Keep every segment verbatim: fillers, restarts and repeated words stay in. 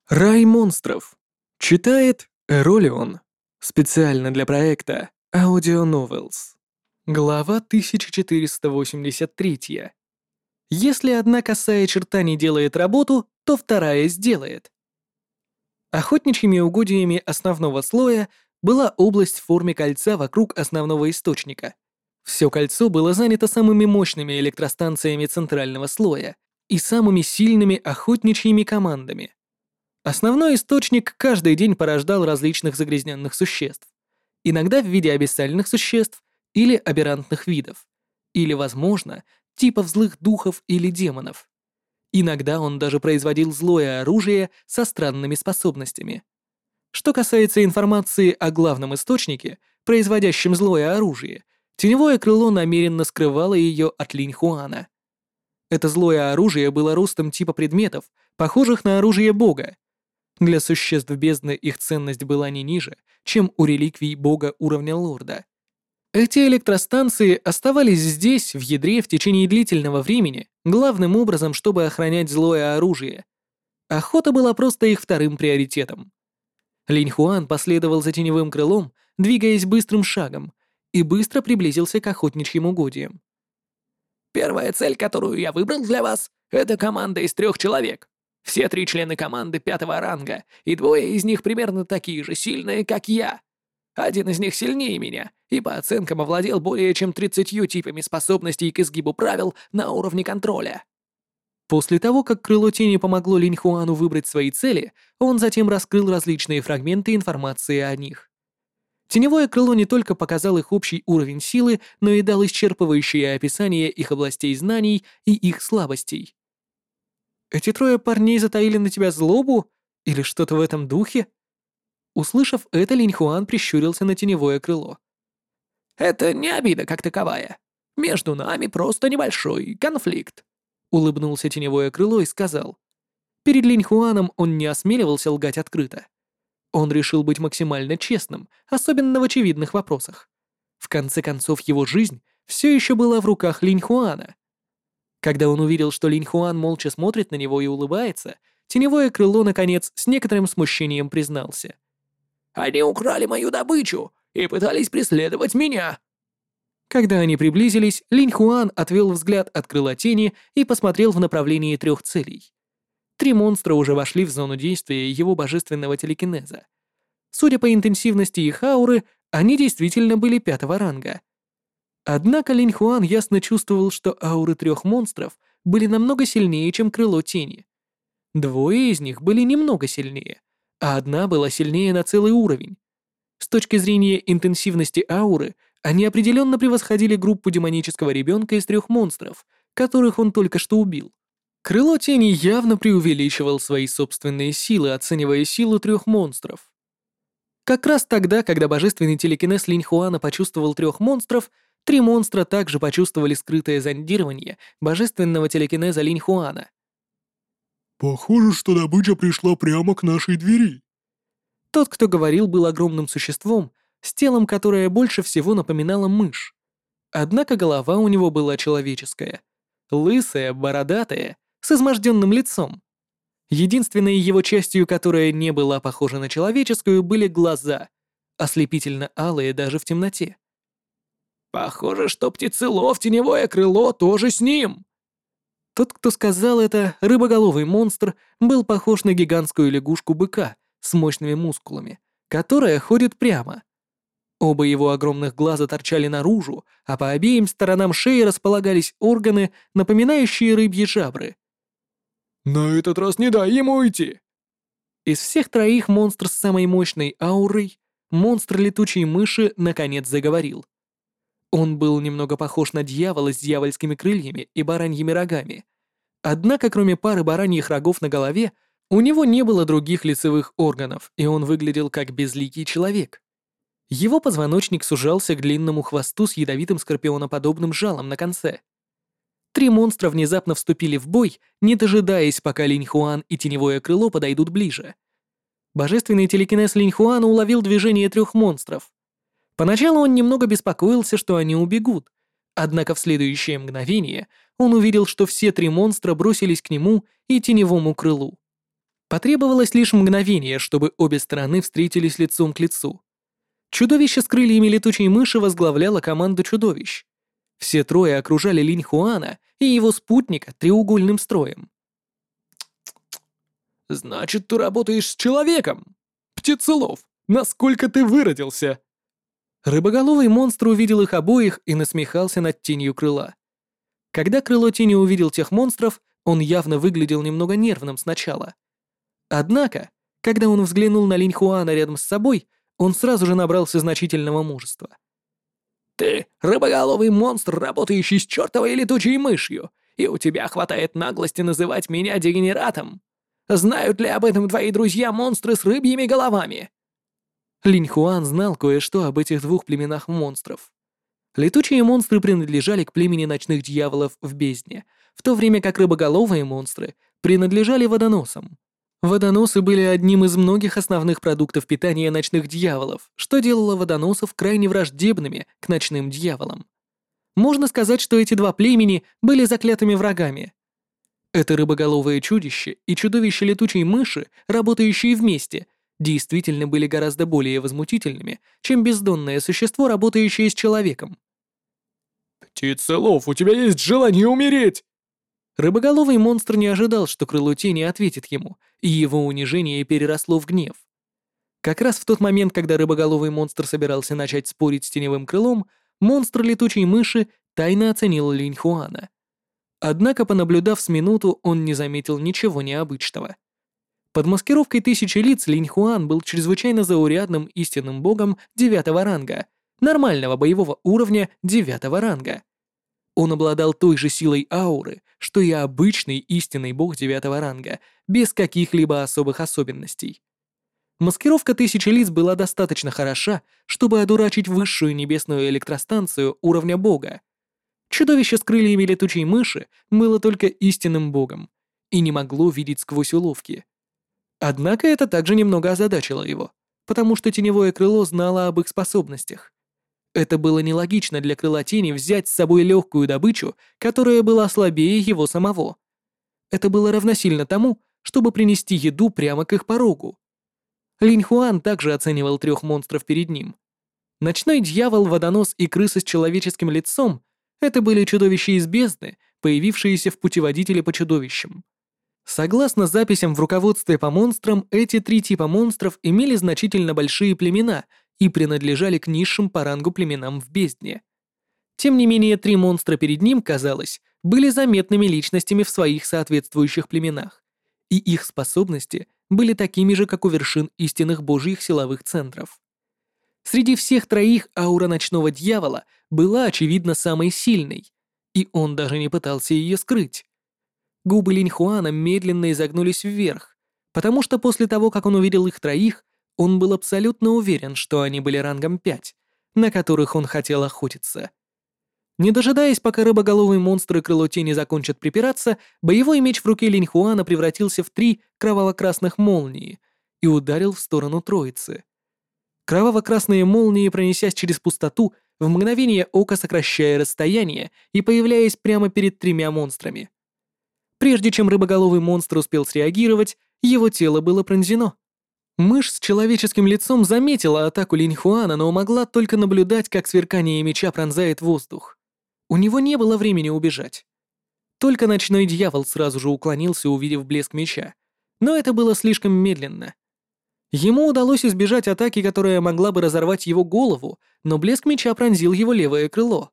Рай монстров. Читает Эролион. Специально для проекта Audio Novels. Глава тысяча четыреста восемьдесят три. Если одна косая черта не делает работу, то вторая сделает. Охотничьими угодьями основного слоя была область в форме кольца вокруг основного источника. Все кольцо было занято самыми мощными электростанциями центрального слоя и самыми сильными охотничьими командами. Основной источник каждый день порождал различных загрязненных существ, иногда в виде абиссальных существ или аберрантных видов, или, возможно, типов злых духов или демонов. Иногда он даже производил злое оружие со странными способностями. Что касается информации о главном источнике, производящем злое оружие, теневое крыло намеренно скрывало ее от Линь Хуана. Это злое оружие было ростом типа предметов, похожих на оружие бога. Для существ бездны их ценность была не ниже, чем у реликвий бога уровня лорда. Эти электростанции оставались здесь, в ядре, в течение длительного времени, главным образом, чтобы охранять злое оружие. Охота была просто их вторым приоритетом. Линь Хуан последовал за теневым крылом, двигаясь быстрым шагом, и быстро приблизился к охотничьим угодьям. Первая цель, которую я выбрал для вас, это команда из трех человек. Все три члена команды пятого ранга, и двое из них примерно такие же сильные, как я. Один из них сильнее меня, и по оценкам овладел более чем тридцатью типами способностей к изгибу правил на уровне контроля. После того, как крыло тени помогло Линь Хуану выбрать свои цели, он затем раскрыл различные фрагменты информации о них. Теневое крыло не только показал их общий уровень силы, но и дал исчерпывающее описание их областей знаний и их слабостей. «Эти трое парней затаили на тебя злобу? Или что-то в этом духе?» Услышав это, Линь Хуан прищурился на теневое крыло. Это не обида как таковая. Между нами просто небольшой конфликт. Улыбнулся теневое крыло и сказал. Перед Линь Хуаном он не осмеливался лгать открыто. Он решил быть максимально честным, особенно в очевидных вопросах. В конце концов, его жизнь все еще была в руках Линь Хуана. Когда он увидел, что Линь Хуан молча смотрит на него и улыбается, теневое крыло, наконец, с некоторым смущением признался. Они украли мою добычу и пытались преследовать меня. Когда они приблизились, Линь Хуан отвел взгляд от крыла тени и посмотрел в направлении трех целей. Три монстра уже вошли в зону действия его божественного телекинеза. Судя по интенсивности их ауры, они действительно были пятого ранга. Однако Линь Хуан ясно чувствовал, что ауры трех монстров были намного сильнее, чем крыло тени. Двое из них были немного сильнее, а одна была сильнее на целый уровень. С точки зрения интенсивности ауры, они определенно превосходили группу демонического ребенка из трех монстров, которых он только что убил. Крыло тени явно преувеличивал свои собственные силы, оценивая силу трех монстров. Как раз тогда, когда божественный телекинез Линь Хуана почувствовал трех монстров, три монстра также почувствовали скрытое зондирование божественного телекинеза Линь Хуана. «Похоже, что добыча пришла прямо к нашей двери». Тот, кто говорил, был огромным существом, с телом, которое больше всего напоминало мышь. Однако голова у него была человеческая, лысая, бородатая, с изможденным лицом. Единственной его частью, которая не была похожа на человеческую, были глаза, ослепительно алые даже в темноте. Похоже, что птицелов теневое крыло тоже с ним. Тот, кто сказал это, рыбоголовый монстр, был похож на гигантскую лягушку-быка с мощными мускулами, которая ходит прямо. Оба его огромных глаза торчали наружу, а по обеим сторонам шеи располагались органы, напоминающие рыбьи жабры. «На этот раз не дай ему уйти!» Из всех троих монстр с самой мощной аурой, монстр летучей мыши, наконец заговорил. Он был немного похож на дьявола с дьявольскими крыльями и бараньими рогами. Однако, кроме пары бараньих рогов на голове, у него не было других лицевых органов, и он выглядел как безликий человек. Его позвоночник сужался к длинному хвосту с ядовитым скорпионоподобным жалом на конце. Три монстра внезапно вступили в бой, не дожидаясь, пока Линь Хуан и теневое крыло подойдут ближе. Божественный телекинез Линь Хуана уловил движение трех монстров. Поначалу он немного беспокоился, что они убегут, однако в следующее мгновение он увидел, что все три монстра бросились к нему и теневому крылу. Потребовалось лишь мгновение, чтобы обе стороны встретились лицом к лицу. Чудовище с крыльями летучей мыши возглавляло команду чудовищ. Все трое окружали Линь Хуана и его спутника треугольным строем. «Значит, ты работаешь с человеком? Птицелов, насколько ты выродился?» Рыбоголовый монстр увидел их обоих и насмехался над тенью крыла. Когда крыло тени увидел тех монстров, он явно выглядел немного нервным сначала. Однако, когда он взглянул на Линь Хуана рядом с собой, он сразу же набрался значительного мужества. «Ты рыбоголовый монстр, работающий с чертовой летучей мышью, и у тебя хватает наглости называть меня дегенератом. Знают ли об этом твои друзья-монстры с рыбьими головами?» Линь Хуан знал кое-что об этих двух племенах монстров. Летучие монстры принадлежали к племени ночных дьяволов в бездне, в то время как рыбоголовые монстры принадлежали водоносам. Водоносы были одним из многих основных продуктов питания ночных дьяволов, что делало водоносов крайне враждебными к ночным дьяволам. Можно сказать, что эти два племени были заклятыми врагами. Это рыбоголовое чудище и чудовище летучей мыши, работающие вместе, действительно были гораздо более возмутительными, чем бездонное существо, работающее с человеком. «Птицелов, у тебя есть желание умереть!» Рыбоголовый монстр не ожидал, что крыло тени ответит ему, и его унижение переросло в гнев. Как раз в тот момент, когда рыбоголовый монстр собирался начать спорить с теневым крылом, монстр летучей мыши тайно оценил Линь Хуана. Однако, понаблюдав с минуту, он не заметил ничего необычного. Под маскировкой тысячи лиц Линь Хуан был чрезвычайно заурядным истинным богом девятого ранга, нормального боевого уровня девятого ранга. Он обладал той же силой ауры, что и обычный истинный бог девятого ранга, без каких-либо особых особенностей. Маскировка тысячи лиц была достаточно хороша, чтобы одурачить высшую небесную электростанцию уровня бога. Чудовище с крыльями летучей мыши было только истинным богом и не могло видеть сквозь уловки. Однако это также немного озадачило его, потому что теневое крыло знало об их способностях. Это было нелогично для крыла тени взять с собой легкую добычу, которая была слабее его самого. Это было равносильно тому, чтобы принести еду прямо к их порогу. Линь Хуан также оценивал трех монстров перед ним. Ночной дьявол, водонос и крыса с человеческим лицом — это были чудовища из бездны, появившиеся в путеводителе по чудовищам. Согласно записям в руководстве по монстрам, эти три типа монстров имели значительно большие племена и принадлежали к низшим по рангу племенам в бездне. Тем не менее, три монстра перед ним, казалось, были заметными личностями в своих соответствующих племенах, и их способности были такими же, как у вершин истинных божьих силовых центров. Среди всех троих аура ночного дьявола была, очевидно, самой сильной, и он даже не пытался ее скрыть. Губы Линь Хуана медленно изогнулись вверх, потому что после того, как он увидел их троих, он был абсолютно уверен, что они были рангом пять, на которых он хотел охотиться. Не дожидаясь, пока рыбоголовый монстр и крыло тени закончат припираться, боевой меч в руке Линь Хуана превратился в три кроваво-красных молнии и ударил в сторону троицы. Кроваво-красные молнии, пронесясь через пустоту, в мгновение ока сокращая расстояние и появляясь прямо перед тремя монстрами. Прежде чем рыбоголовый монстр успел среагировать, его тело было пронзено. Мышь с человеческим лицом заметила атаку Линь Хуана, но могла только наблюдать, как сверкание меча пронзает воздух. У него не было времени убежать. Только ночной дьявол сразу же уклонился, увидев блеск меча. Но это было слишком медленно. Ему удалось избежать атаки, которая могла бы разорвать его голову, но блеск меча пронзил его левое крыло.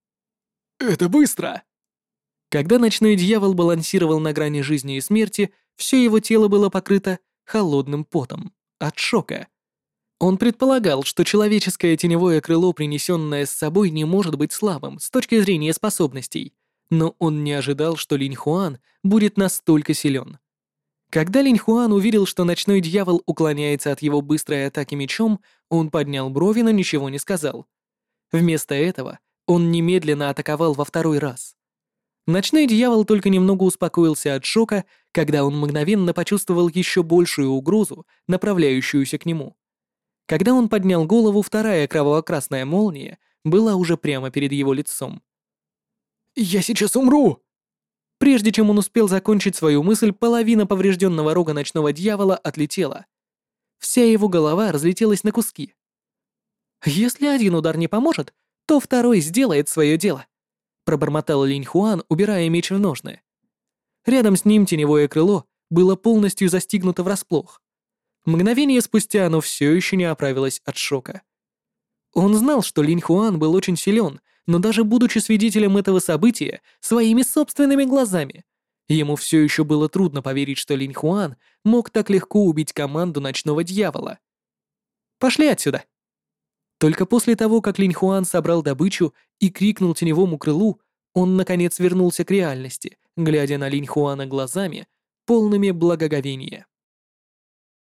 «Это быстро!» Когда ночной дьявол балансировал на грани жизни и смерти, все его тело было покрыто холодным потом от шока. Он предполагал, что человеческое теневое крыло, принесенное с собой, не может быть слабым с точки зрения способностей, но он не ожидал, что Линь Хуан будет настолько силен. Когда Линь Хуан увидел, что ночной дьявол уклоняется от его быстрой атаки мечом, он поднял брови, но ничего не сказал. Вместо этого он немедленно атаковал во второй раз. Ночной дьявол только немного успокоился от шока, когда он мгновенно почувствовал еще большую угрозу, направляющуюся к нему. Когда он поднял голову, вторая кроваво-красная молния была уже прямо перед его лицом. «Я сейчас умру!» Прежде чем он успел закончить свою мысль, половина поврежденного рога ночного дьявола отлетела. Вся его голова разлетелась на куски. «Если один удар не поможет, то второй сделает свое дело», пробормотал Линь Хуан, убирая меч в ножны. Рядом с ним теневое крыло было полностью застигнуто врасплох. Мгновение спустя оно все еще не оправилось от шока. Он знал, что Линь Хуан был очень силен, но даже будучи свидетелем этого события своими собственными глазами, ему все еще было трудно поверить, что Линь Хуан мог так легко убить команду ночного дьявола. «Пошли отсюда!» Только после того, как Линь Хуан собрал добычу и крикнул теневому крылу, он наконец вернулся к реальности, глядя на Линь Хуана глазами, полными благоговения.